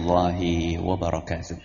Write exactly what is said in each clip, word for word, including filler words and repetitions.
warahmatullahi wabarakatuh.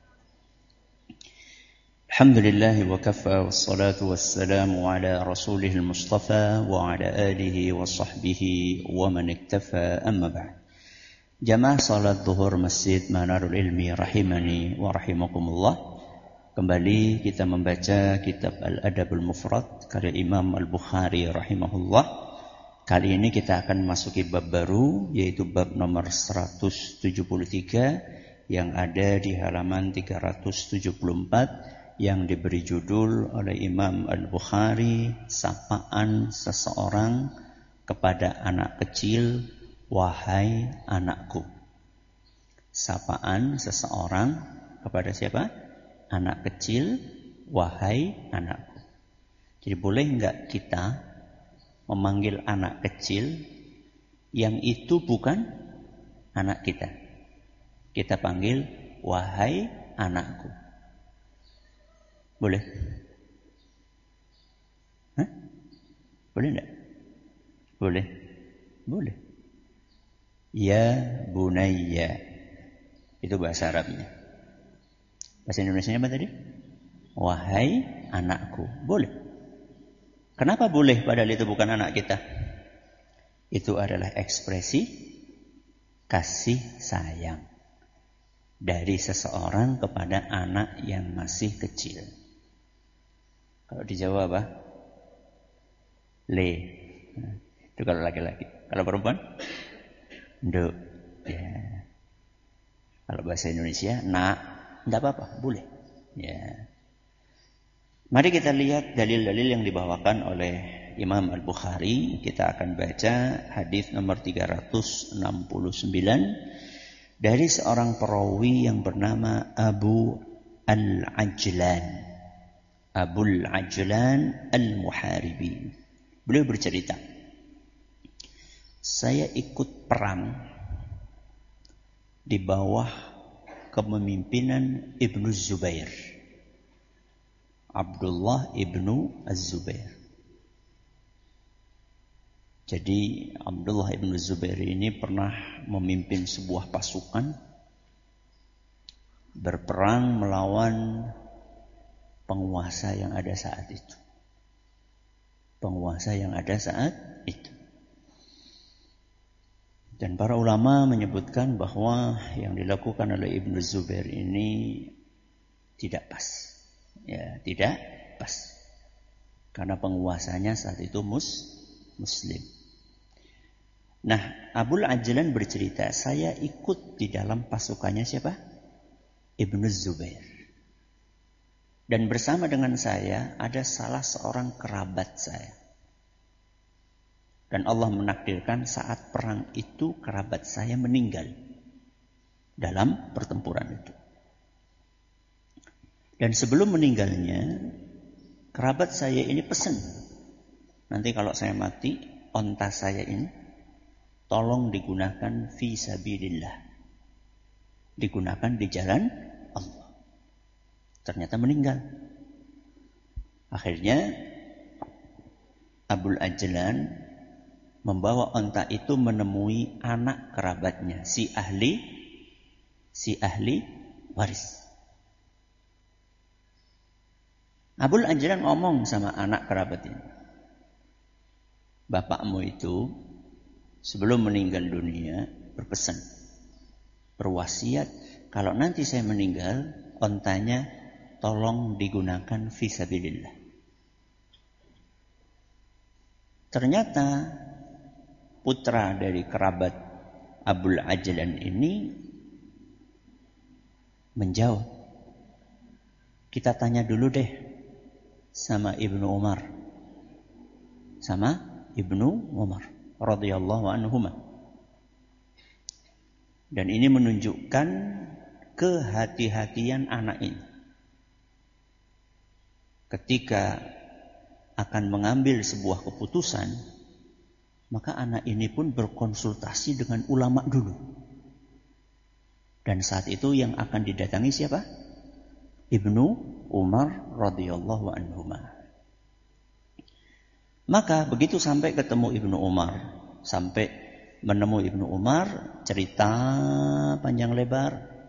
Alhamdulillah wa kafa wassalatu wassalamu ala rasulihil mustafa wa ala alihi wa sahbihi wa man iktafa amma ba'd. Jamaah salat zuhur Masjid Manarul Ilmi rahimani wa rahimakumullah. Kembali kita membaca kitab Al-Adabul Mufrad karya Imam Al-Bukhari rahimahullah. Kali ini kita akan masuki bab baru, yaitu bab nomor seratus tujuh puluh tiga yang ada di halaman tiga ratus tujuh puluh empat yang diberi judul oleh Imam Al-Bukhari, Sapaan Seseorang kepada Anak Kecil, Wahai Anakku. Sapaan seseorang kepada siapa? Anak kecil, wahai anakku. Jadi boleh enggak kita memanggil anak kecil yang itu bukan anak kita? Kita panggil wahai anakku. Boleh? Hah? Boleh enggak? Boleh? Boleh. Ya bunayya. Itu bahasa Arabnya. Bahasa Indonesianya apa tadi? Wahai anakku. Boleh. Kenapa boleh padahal itu bukan anak kita? Itu adalah ekspresi kasih sayang dari seseorang kepada anak yang masih kecil. Kalau di Jawa apa? Le. Itu kalau laki-laki. Kalau perempuan? Nduk. Ya. Kalau bahasa Indonesia, nak. Tidak apa-apa, boleh. Ya. Mari kita lihat dalil-dalil yang dibawakan oleh Imam Al-Bukhari. Kita akan baca hadis nomor tiga ratus enam puluh sembilan dari seorang perawi yang bernama Abu Al-Ajlan. Abu Al-Ajlan Al-Muharibi. Beliau bercerita, saya ikut perang di bawah kepemimpinan Ibnu Zubair. Abdullah ibnu Az-Zubair. Jadi Abdullah ibnu Az-Zubair ini pernah memimpin sebuah pasukan berperang melawan penguasa yang ada saat itu. Penguasa yang ada saat itu. Dan para ulama menyebutkan bahwa yang dilakukan oleh Ibnu Zubair ini tidak pas. Ya, tidak pas. Karena penguasanya saat itu mus, muslim. Nah, Abul Ajlan bercerita, saya ikut di dalam pasukannya siapa? Ibnu Zubair. Dan bersama dengan saya ada salah seorang kerabat saya. Dan Allah menakdirkan saat perang itu kerabat saya meninggal dalam pertempuran itu. Dan sebelum meninggalnya, kerabat saya ini pesan, nanti kalau saya mati, onta saya ini tolong digunakan fi sabilillah. Digunakan di jalan Allah. Ternyata meninggal. Akhirnya Abul Ajlan membawa onta itu menemui anak kerabatnya, si ahli si ahli waris. Abul Ajlan ngomong sama anak kerabat ini, bapakmu itu sebelum meninggal dunia berpesan, berwasiat, kalau nanti saya meninggal, ontanya tolong digunakan fisabilillah. Ternyata putra dari kerabat Abul Ajlan ini menjawab, kita tanya dulu deh sama Ibnu Umar, sama Ibnu Umar radhiyallahu anhuma. Dan ini menunjukkan kehati-hatian anak ini ketika akan mengambil sebuah keputusan, maka anak ini pun berkonsultasi dengan ulama dulu. Dan saat itu yang akan didatangi siapa? Ibnu Umar radhiyallahu anhuma. Maka begitu sampai ketemu Ibnu Umar, sampai menemui Ibnu Umar, cerita panjang lebar,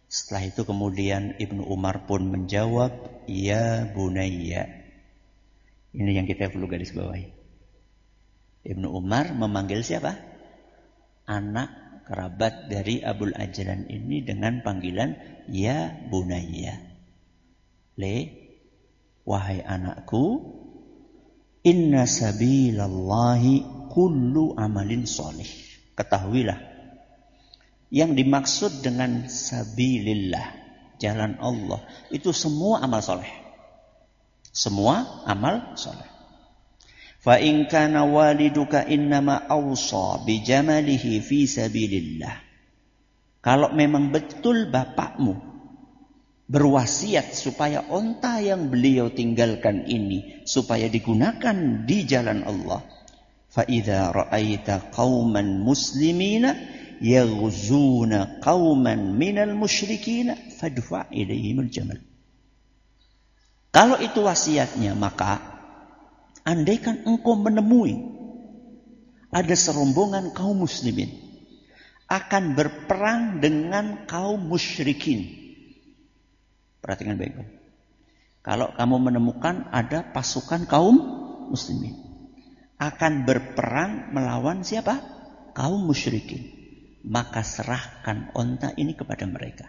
Setelah itu kemudian Ibnu Umar pun menjawab, ya bunayya. Ini yang kita perlu garis bawahi. Ibnu Umar memanggil siapa? Anak kerabat dari Abul Ajlan ini dengan panggilan ya bunayya. Le, wahai anakku, inna sabilallahi kullu amalin sholih. Ketahuilah, yang dimaksud dengan sabilillah, jalan Allah, itu semua amal soleh. Semua amal soleh. Fa in kana waliduka innama awsa bi jamalihi fi sabilillah. Kalau memang betul bapakmu berwasiat supaya onta yang beliau tinggalkan ini supaya digunakan di jalan Allah. Fa idza ra'aita qauman muslimina yaghzuna qauman minal musyrikin fadfa ilaihimul jamal. Kalau itu wasiatnya, maka andaikan engkau menemui ada serombongan kaum muslimin akan berperang dengan kaum musyrikin. Perhatikan baik-baik. Kalau kamu menemukan ada pasukan kaum muslimin akan berperang melawan siapa? Kaum musyrikin. Maka serahkan onta ini kepada mereka.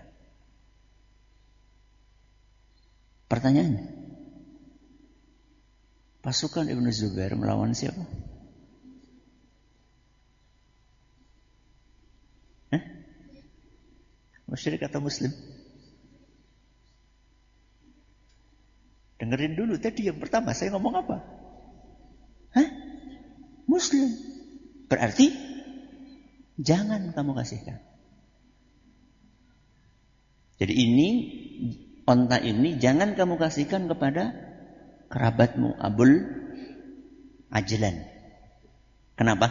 Pertanyaannya, pasukan Ibnu Zubair melawan siapa? Hah? Musyrik atau muslim? Dengerin dulu tadi yang pertama saya ngomong apa? Hah? Muslim. Berarti jangan kamu kasihkan. Jadi ini, onta ini jangan kamu kasihkan kepada kerabatmu Abul Ajlan. Kenapa?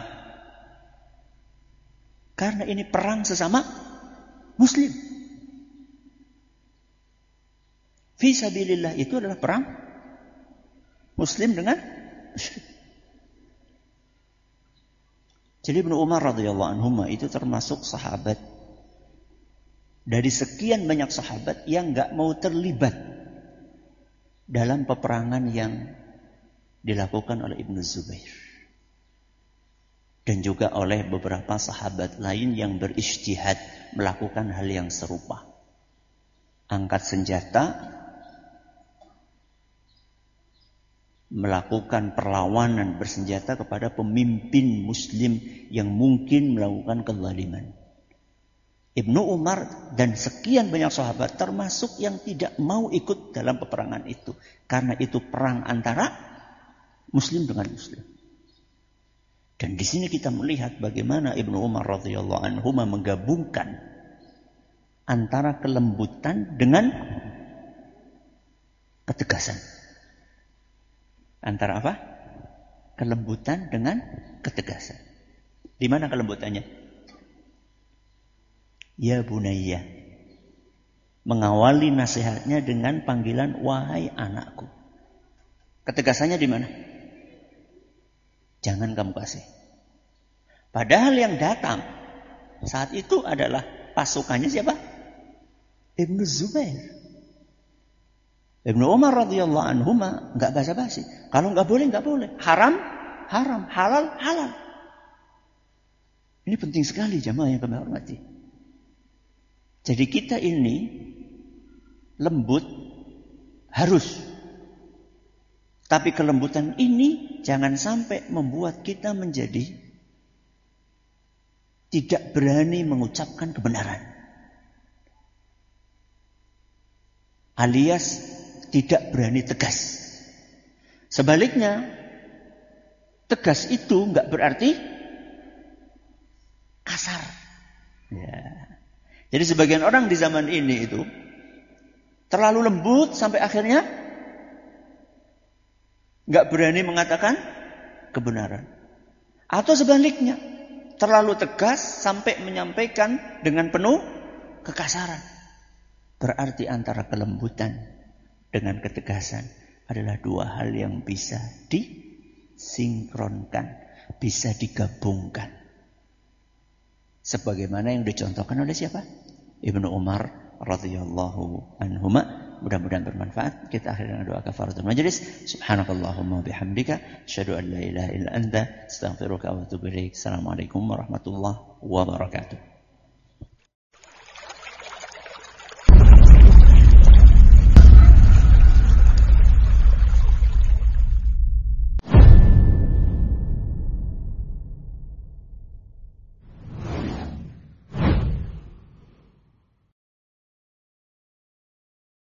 Karena ini perang sesama muslim. Fi sabilillah itu adalah perang muslim dengan musyrik. Jadi Ibnu Umar radhiyallahu anhu itu termasuk sahabat dari sekian banyak sahabat yang enggak mau terlibat dalam peperangan yang dilakukan oleh Ibnu Zubair. Dan juga oleh beberapa sahabat lain yang berijtihad melakukan hal yang serupa. Angkat senjata, melakukan perlawanan bersenjata kepada pemimpin muslim yang mungkin melakukan kezaliman. Ibnu Umar dan sekian banyak sahabat termasuk yang tidak mau ikut dalam peperangan itu. Karena itu perang antara muslim dengan muslim. Dan di sini kita melihat bagaimana Ibnu Umar radhiyallahu anhu menggabungkan antara kelembutan dengan ketegasan. Antara apa? Kelembutan dengan ketegasan. Di mana kelembutannya? Ya bunayya. Mengawali nasihatnya dengan panggilan wahai anakku. Ketegasannya di mana? Jangan kamu kasih. Padahal yang datang saat itu adalah pasukannya siapa? Ibnu Zubair. Ibnu Umar radhiyallahu anhu enggak basa-basi. Kalau enggak boleh, enggak boleh. Haram, haram. Halal, halal. Ini penting sekali jamaah yang kami hormati. Jadi kita ini lembut harus. Tapi kelembutan ini jangan sampai membuat kita menjadi tidak berani mengucapkan kebenaran. Alias tidak berani tegas. Sebaliknya, tegas itu enggak berarti kasar. Ya. Jadi sebagian orang di zaman ini itu terlalu lembut sampai akhirnya enggak berani mengatakan kebenaran. Atau sebaliknya, terlalu tegas sampai menyampaikan dengan penuh kekasaran. Berarti antara kelembutan dengan ketegasan adalah dua hal yang bisa disinkronkan, bisa digabungkan. Sebagaimana yang dicontohkan oleh siapa? Ibnu Umar radhiyallahu anhuma. Mudah-mudahan bermanfaat. Kita akhiri dengan doa kafaratul majelis. Subhanakallahumma bihamdika asyhadu an la ilaha illa anta astaghfiruka wa atubu ilaik. Assalamualaikum warahmatullahi wabarakatuh.